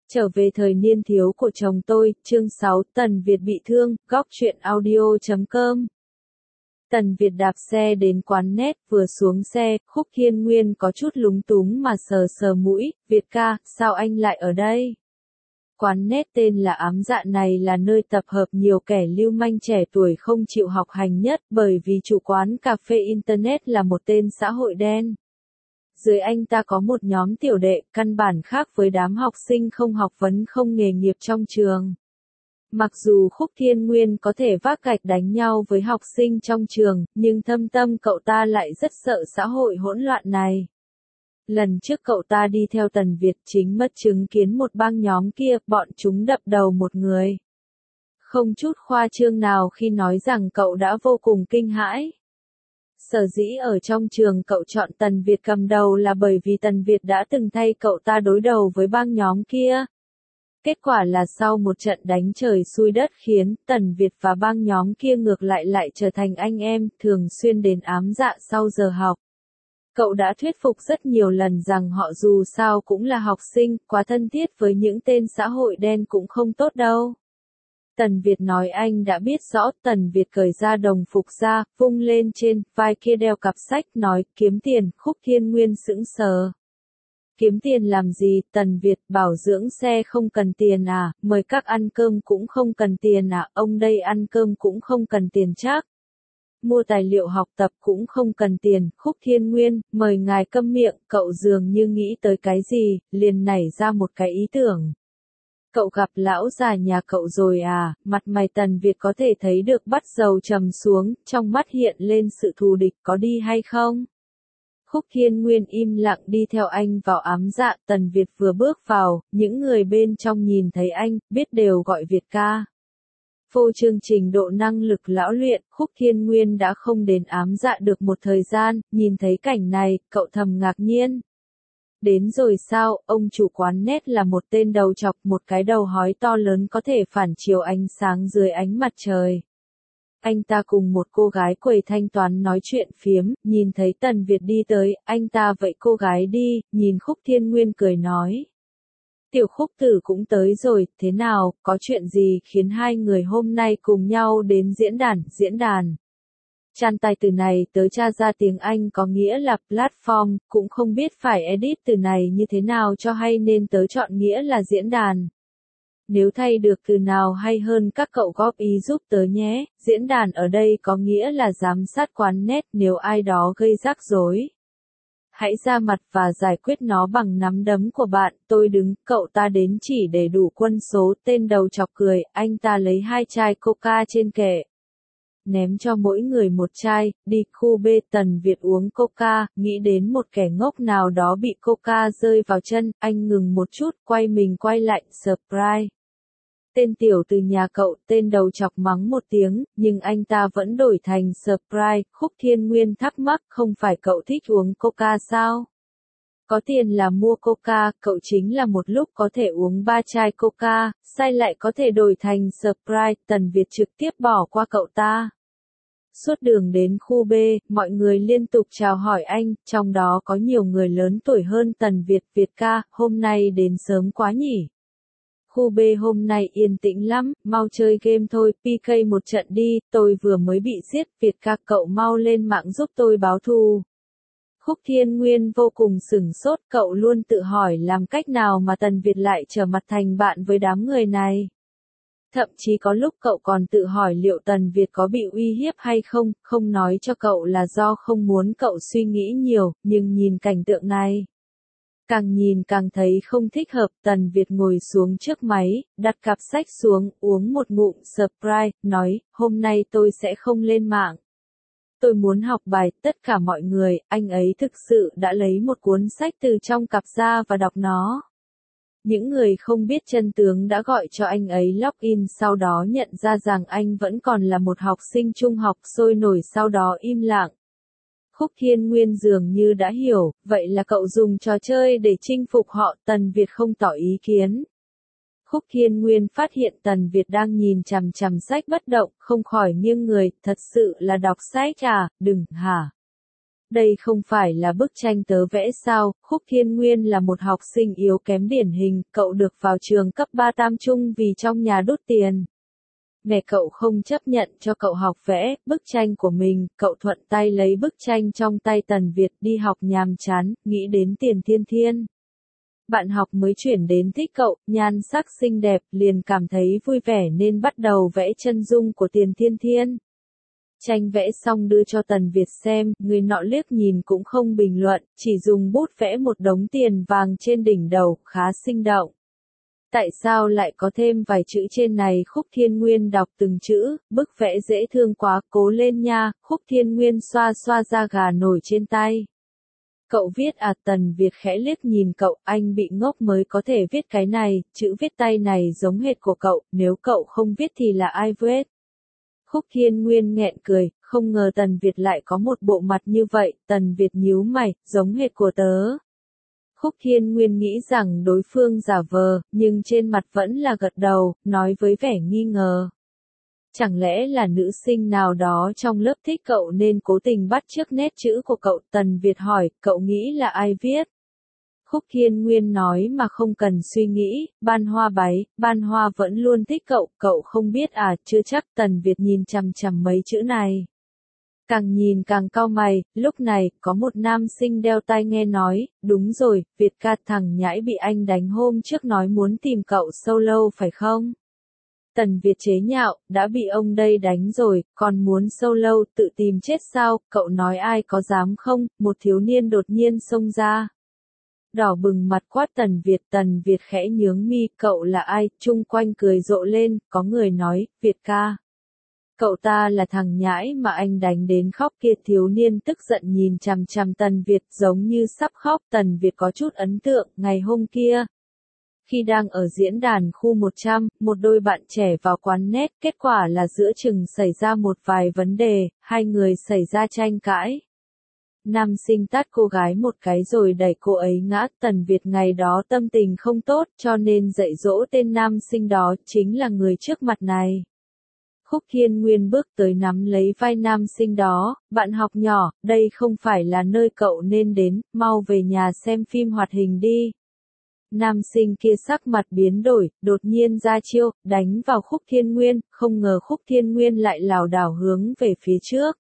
Trở về thời niên thiếu của chồng tôi, chương 6, Tần Việt bị thương, góc truyện audio.com. Tần Việt đạp xe đến quán net, vừa xuống xe, Khúc Thiên Nguyên có chút lúng túng mà sờ sờ mũi, Việt ca, sao anh lại ở đây? Quán net tên là Ám Dạ này là nơi tập hợp nhiều kẻ lưu manh trẻ tuổi không chịu học hành nhất, bởi vì chủ quán cà phê Internet là một tên xã hội đen. Dưới anh ta có một nhóm tiểu đệ, căn bản khác với đám học sinh không học vấn không nghề nghiệp trong trường. Mặc dù Khúc Thiên Nguyên có thể vác gạch đánh nhau với học sinh trong trường, nhưng thâm tâm cậu ta lại rất sợ xã hội hỗn loạn này. Lần trước cậu ta đi theo Tần Việt chính mắt chứng kiến một băng nhóm kia, bọn chúng đập đầu một người. Không chút khoa trương nào khi nói rằng cậu đã vô cùng kinh hãi. Sở dĩ ở trong trường cậu chọn Tần Việt cầm đầu là bởi vì Tần Việt đã từng thay cậu ta đối đầu với băng nhóm kia. Kết quả là sau một trận đánh trời xui đất khiến Tần Việt và băng nhóm kia ngược lại trở thành anh em, thường xuyên đến ám dạ sau giờ học. Cậu đã thuyết phục rất nhiều lần rằng họ dù sao cũng là học sinh, quá thân thiết với những tên xã hội đen cũng không tốt đâu. Tần Việt nói anh đã biết rõ. Tần Việt cởi ra đồng phục ra, vung lên trên vai kia đeo cặp sách, nói kiếm tiền. Khúc Thiên Nguyên sững sờ. Kiếm tiền làm gì? Tần Việt bảo dưỡng xe không cần tiền à, mời các ăn cơm cũng không cần tiền à, ông đây ăn cơm cũng không cần tiền chắc. Mua tài liệu học tập cũng không cần tiền. Khúc Thiên Nguyên, mời ngài câm miệng. Cậu dường như nghĩ tới cái gì, liền nảy ra một cái ý tưởng. Cậu gặp lão già nhà cậu rồi à? Mặt mày Tần Việt có thể thấy được bắt dầu trầm xuống, trong mắt hiện lên sự thù địch, có đi hay không? Khúc Thiên Nguyên im lặng đi theo anh vào ám dạ. Tần Việt vừa bước vào, những người bên trong nhìn thấy anh, biết đều gọi Việt ca. Phô trương trình độ năng lực lão luyện, Khúc Thiên Nguyên đã không đến ám dạ được một thời gian, nhìn thấy cảnh này, cậu thầm ngạc nhiên. Đến rồi sao? Ông chủ quán net là một tên đầu chọc, một cái đầu hói to lớn có thể phản chiếu ánh sáng dưới ánh mặt trời. Anh ta cùng một cô gái quầy thanh toán nói chuyện phiếm, nhìn thấy Tần Việt đi tới, anh ta vẫy cô gái đi, nhìn Khúc Thiên Nguyên cười nói. Tiểu Khúc tử cũng tới rồi, thế nào, có chuyện gì khiến hai người hôm nay cùng nhau đến diễn đàn. Chan tài từ này tới tra ra tiếng Anh có nghĩa là platform, cũng không biết phải edit từ này như thế nào cho hay nên tớ chọn nghĩa là diễn đàn. Nếu thay được từ nào hay hơn các cậu góp ý giúp tớ nhé. Diễn đàn ở đây có nghĩa là giám sát quán net, nếu ai đó gây rắc rối. Hãy ra mặt và giải quyết nó bằng nắm đấm của bạn. Tôi đứng, cậu ta đến chỉ để đủ quân số. Tên đầu chọc cười, anh ta lấy 2 chai coca trên kệ. Ném cho mỗi người một chai, đi khu B. Tần Việt uống coca, nghĩ đến một kẻ ngốc nào đó bị coca rơi vào chân, anh ngừng một chút, quay lại, surprise. Tên tiểu từ nhà cậu, tên đầu chọc mắng một tiếng, nhưng anh ta vẫn đổi thành surprise. Khúc Thiên Nguyên thắc mắc, không phải cậu thích uống coca sao? Có tiền là mua coca, cậu chính là một lúc có thể uống 3 chai coca, sai lại có thể đổi thành surprise. Tần Việt trực tiếp bỏ qua cậu ta. Suốt đường đến khu B, mọi người liên tục chào hỏi anh, trong đó có nhiều người lớn tuổi hơn Tần Việt. Việt ca, hôm nay đến sớm quá nhỉ? Khu B hôm nay yên tĩnh lắm, mau chơi game thôi, PK một trận đi, tôi vừa mới bị giết. Việt ca, cậu mau lên mạng giúp tôi báo thù. Khúc Thiên Nguyên vô cùng sửng sốt, cậu luôn tự hỏi làm cách nào mà Tần Việt lại trở mặt thành bạn với đám người này. Thậm chí có lúc cậu còn tự hỏi liệu Tần Việt có bị uy hiếp hay không, không nói cho cậu là do không muốn cậu suy nghĩ nhiều, nhưng nhìn cảnh tượng này. Càng nhìn càng thấy không thích hợp. Tần Việt ngồi xuống trước máy, đặt cặp sách xuống, uống một ngụm surprise, nói, hôm nay tôi sẽ không lên mạng. Tôi muốn học bài. Tất cả mọi người, anh ấy thực sự đã lấy một cuốn sách từ trong cặp ra và đọc nó. Những người không biết chân tướng đã gọi cho anh ấy login, sau đó nhận ra rằng anh vẫn còn là một học sinh trung học, sôi nổi sau đó im lặng. Khúc Thiên Nguyên dường như đã hiểu, vậy là cậu dùng trò chơi để chinh phục họ. Tần Việt không tỏ ý kiến. Khúc Thiên Nguyên phát hiện Tần Việt đang nhìn chằm chằm sách bất động, không khỏi nghiêng người, thật sự là đọc sách à, đừng, hả? Đây không phải là bức tranh tớ vẽ sao, Khúc Thiên Nguyên là một học sinh yếu kém điển hình, cậu được vào trường cấp 3 Tam Trung vì trong nhà đút tiền. Mẹ cậu không chấp nhận cho cậu học vẽ bức tranh của mình, cậu thuận tay lấy bức tranh trong tay Tần Việt đi học nhàm chán, nghĩ đến Tiền Thiên Thiên. Bạn học mới chuyển đến thích cậu, nhan sắc xinh đẹp, liền cảm thấy vui vẻ nên bắt đầu vẽ chân dung của Tiền Thiên Thiên. Tranh vẽ xong đưa cho Tần Việt xem, người nọ liếc nhìn cũng không bình luận, chỉ dùng bút vẽ một đống tiền vàng trên đỉnh đầu, khá sinh động. Tại sao lại có thêm vài chữ trên này? Khúc Thiên Nguyên đọc từng chữ, bức vẽ dễ thương quá, cố lên nha. Khúc Thiên Nguyên xoa xoa da gà nổi trên tay. Cậu viết à? Tần Việt khẽ liếc nhìn cậu, anh bị ngốc mới có thể viết cái này, chữ viết tay này giống hệt của cậu, nếu cậu không viết thì là ai viết? Khúc Thiên Nguyên nghẹn cười, không ngờ Tần Việt lại có một bộ mặt như vậy. Tần Việt nhíu mày, giống hệt của tớ. Khúc Thiên Nguyên nghĩ rằng đối phương giả vờ, nhưng trên mặt vẫn là gật đầu, nói với vẻ nghi ngờ. Chẳng lẽ là nữ sinh nào đó trong lớp thích cậu nên cố tình bắt chước nét chữ của cậu? Tần Việt hỏi, cậu nghĩ là ai viết? Khúc Thiên Nguyên nói mà không cần suy nghĩ, Ban Hoa bái, Ban Hoa vẫn luôn thích cậu không biết à? Chưa chắc. Tần Việt nhìn chằm chằm mấy chữ này. Càng nhìn càng cau mày, lúc này, có một nam sinh đeo tai nghe nói, đúng rồi, Việt ca thằng nhãi bị anh đánh hôm trước nói muốn tìm cậu solo phải không? Tần Việt chế nhạo, đã bị ông đây đánh rồi, còn muốn solo, tự tìm chết sao? Cậu nói ai có dám không? Một thiếu niên đột nhiên xông ra. Đỏ bừng mặt quát Tần Việt khẽ nhướng mi, cậu là ai? Chung quanh cười rộ lên, có người nói, Việt ca. Cậu ta là thằng nhãi mà anh đánh đến khóc kia. Thiếu niên tức giận nhìn chằm chằm Tần Việt giống như sắp khóc. Tần Việt có chút ấn tượng, ngày hôm kia. Khi đang ở diễn đàn khu 100, một đôi bạn trẻ vào quán net, kết quả là giữa chừng xảy ra một vài vấn đề, hai người xảy ra tranh cãi. Nam sinh tát cô gái một cái rồi đẩy cô ấy ngã. Tần Việt ngày đó tâm tình không tốt cho nên dạy dỗ tên nam sinh đó, chính là người trước mặt này. Khúc Thiên Nguyên bước tới nắm lấy vai nam sinh đó, bạn học nhỏ, đây không phải là nơi cậu nên đến, mau về nhà xem phim hoạt hình đi. Nam sinh kia sắc mặt biến đổi, đột nhiên ra chiêu, đánh vào Khúc Thiên Nguyên, không ngờ Khúc Thiên Nguyên lại lảo đảo hướng về phía trước.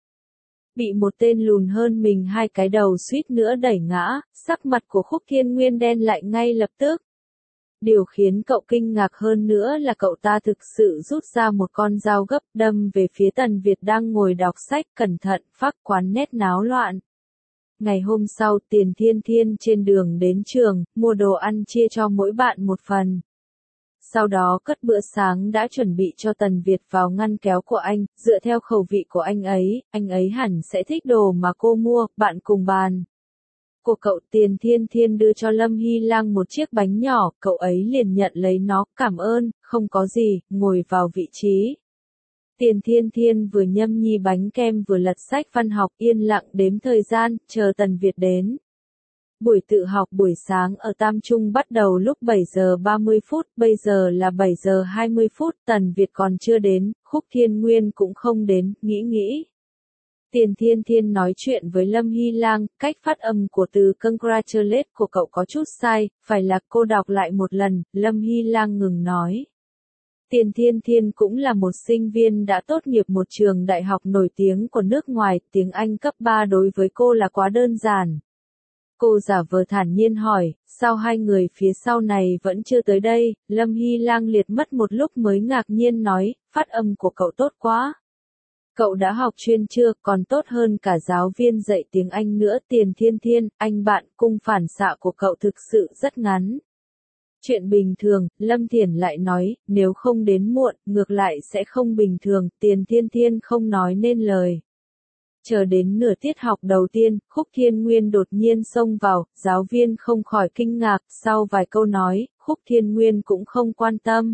Bị một tên lùn hơn mình hai cái đầu suýt nữa đẩy ngã, sắc mặt của Khúc Thiên Nguyên đen lại ngay lập tức. Điều khiến cậu kinh ngạc hơn nữa là cậu ta thực sự rút ra một con dao gấp đâm về phía Tần Việt đang ngồi đọc sách. Cẩn thận, phác quán nét náo loạn. Ngày hôm sau, Tiền Thiên Thiên trên đường đến trường, mua đồ ăn chia cho mỗi bạn một phần. Sau đó cất bữa sáng đã chuẩn bị cho Tần Việt vào ngăn kéo của anh, dựa theo khẩu vị của anh ấy hẳn sẽ thích đồ mà cô mua, bạn cùng bàn. Của cậu. Tiền Thiên Thiên đưa cho Lâm Hy Lang một chiếc bánh nhỏ, cậu ấy liền nhận lấy nó, cảm ơn, không có gì, ngồi vào vị trí. Tiền Thiên Thiên vừa nhâm nhi bánh kem vừa lật sách văn học, yên lặng đếm thời gian, chờ Tần Việt đến. Buổi tự học buổi sáng ở Tam Trung bắt đầu lúc 7 giờ 30 phút, bây giờ là 7 giờ 20 phút, Tần Việt còn chưa đến, Khúc Thiên Nguyên cũng không đến, nghĩ. Tiền Thiên Thiên nói chuyện với Lâm Hy Lang, cách phát âm của từ congratulate của cậu có chút sai, phải là cô đọc lại một lần. Lâm Hy Lang ngừng nói. Tiền Thiên Thiên cũng là một sinh viên đã tốt nghiệp một trường đại học nổi tiếng của nước ngoài, tiếng Anh cấp 3 đối với cô là quá đơn giản. Cô giả vờ thản nhiên hỏi, sao hai người phía sau này vẫn chưa tới đây? Lâm Hy Lang liệt mất một lúc mới ngạc nhiên nói, phát âm của cậu tốt quá. Cậu đã học chuyên chưa, còn tốt hơn cả giáo viên dạy tiếng Anh nữa. Tiền Thiên Thiên, anh bạn, cung phản xạ của cậu thực sự rất ngắn. Chuyện bình thường, Lâm Thiển lại nói, nếu không đến muộn, ngược lại sẽ không bình thường. Tiền Thiên Thiên không nói nên lời. Chờ đến nửa tiết học đầu tiên, Khúc Thiên Nguyên đột nhiên xông vào, giáo viên không khỏi kinh ngạc, sau vài câu nói, Khúc Thiên Nguyên cũng không quan tâm.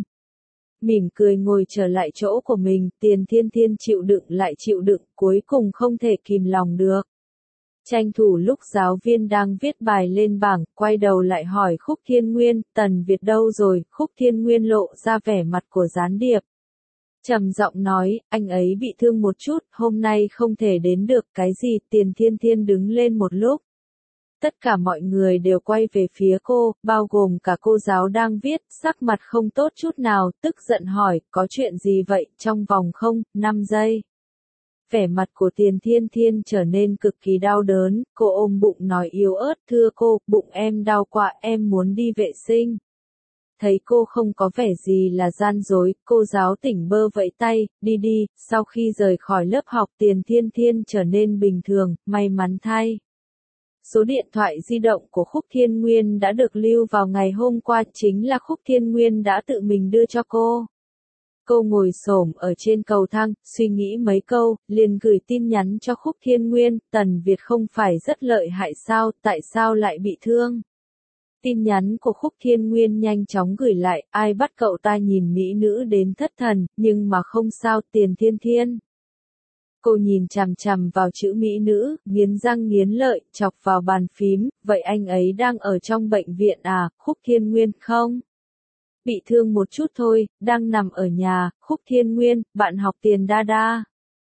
Mỉm cười ngồi trở lại chỗ của mình, Tiền Thiên Thiên chịu đựng, cuối cùng không thể kìm lòng được. Tranh thủ lúc giáo viên đang viết bài lên bảng, quay đầu lại hỏi Khúc Thiên Nguyên, Tần Việt đâu rồi? Khúc Thiên Nguyên lộ ra vẻ mặt của gián điệp. Trầm giọng nói, anh ấy bị thương một chút, hôm nay không thể đến được. Cái gì? Tiền Thiên Thiên đứng lên một lúc. Tất cả mọi người đều quay về phía cô, bao gồm cả cô giáo đang viết, sắc mặt không tốt chút nào, tức giận hỏi, có chuyện gì vậy, trong vòng 5 giây. Vẻ mặt của Tiền Thiên Thiên trở nên cực kỳ đau đớn, cô ôm bụng nói yếu ớt, thưa cô, bụng em đau quá, em muốn đi vệ sinh. Thấy cô không có vẻ gì là gian dối, cô giáo tỉnh bơ vẫy tay, đi đi. Sau khi rời khỏi lớp học Tiền Thiên Thiên trở nên bình thường, may mắn thay. Số điện thoại di động của Khúc Thiên Nguyên đã được lưu vào ngày hôm qua, chính là Khúc Thiên Nguyên đã tự mình đưa cho cô. Cô ngồi xổm ở trên cầu thang, suy nghĩ mấy câu, liền gửi tin nhắn cho Khúc Thiên Nguyên, Tần Việt không phải rất lợi hại sao, tại sao lại bị thương? Tin nhắn của Khúc Thiên Nguyên nhanh chóng gửi lại, ai bắt cậu ta nhìn mỹ nữ đến thất thần, nhưng mà không sao, Tiền Thiên Thiên. Cô nhìn chằm chằm vào chữ mỹ nữ, nghiến răng nghiến lợi, chọc vào bàn phím, vậy anh ấy đang ở trong bệnh viện à? Khúc Thiên Nguyên, không. Bị thương một chút thôi, đang nằm ở nhà. Khúc Thiên Nguyên, bạn học Tiền Đa Đa.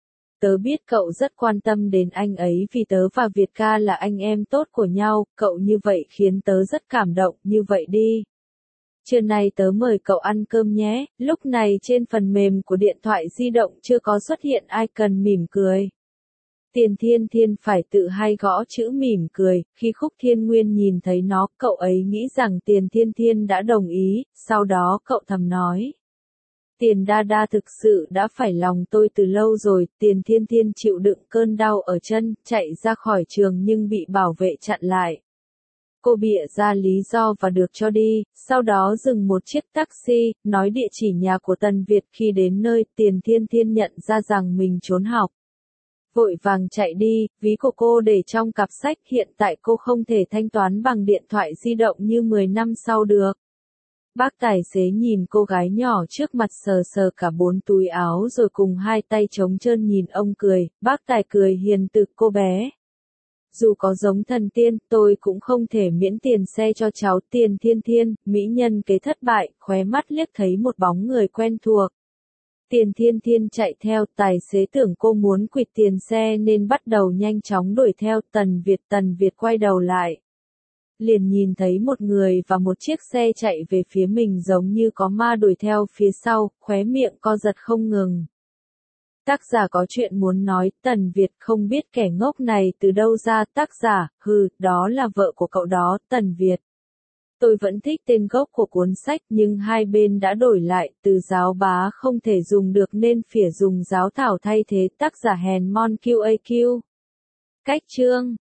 Tớ biết cậu rất quan tâm đến anh ấy vì tớ và Việt ca là anh em tốt của nhau, cậu như vậy khiến tớ rất cảm động, như vậy đi. Trưa nay tớ mời cậu ăn cơm nhé. Lúc này trên phần mềm của điện thoại di động chưa có xuất hiện icon mỉm cười. Tiền Thiên Thiên phải tự hay gõ chữ mỉm cười, khi Khúc Thiên Nguyên nhìn thấy nó, cậu ấy nghĩ rằng Tiền Thiên Thiên đã đồng ý, sau đó cậu thầm nói. Tiền Đa Đa thực sự đã phải lòng tôi từ lâu rồi. Tiền Thiên Thiên chịu đựng cơn đau ở chân, chạy ra khỏi trường nhưng bị bảo vệ chặn lại. Cô bịa ra lý do và được cho đi, sau đó dừng một chiếc taxi, nói địa chỉ nhà của Tần Việt. Khi đến nơi, Tiền Thiên Thiên nhận ra rằng mình trốn học. Vội vàng chạy đi, ví của cô để trong cặp sách, hiện tại cô không thể thanh toán bằng điện thoại di động như 10 năm sau được. Bác tài xế nhìn cô gái nhỏ trước mặt sờ sờ cả 4 túi áo rồi cùng hai tay trống trơn nhìn ông cười, bác tài cười hiền từ, cô bé. Dù có giống thần tiên, tôi cũng không thể miễn tiền xe cho cháu. Tiền Thiên Thiên, mỹ nhân kế thất bại, khóe mắt liếc thấy một bóng người quen thuộc. Tiền Thiên Thiên chạy theo, tài xế tưởng cô muốn quỵt tiền xe nên bắt đầu nhanh chóng đuổi theo. Tần Việt quay đầu lại. Liền nhìn thấy một người và một chiếc xe chạy về phía mình giống như có ma đuổi theo phía sau, khóe miệng co giật không ngừng. Tác giả có chuyện muốn nói, Tần Việt không biết kẻ ngốc này từ đâu ra. Tác giả, đó là vợ của cậu đó, Tần Việt. Tôi vẫn thích tên gốc của cuốn sách nhưng hai bên đã đổi lại, từ giáo bá không thể dùng được nên phỉa dùng giáo thảo thay thế. Tác giả hèn mon QAQ. Cách chương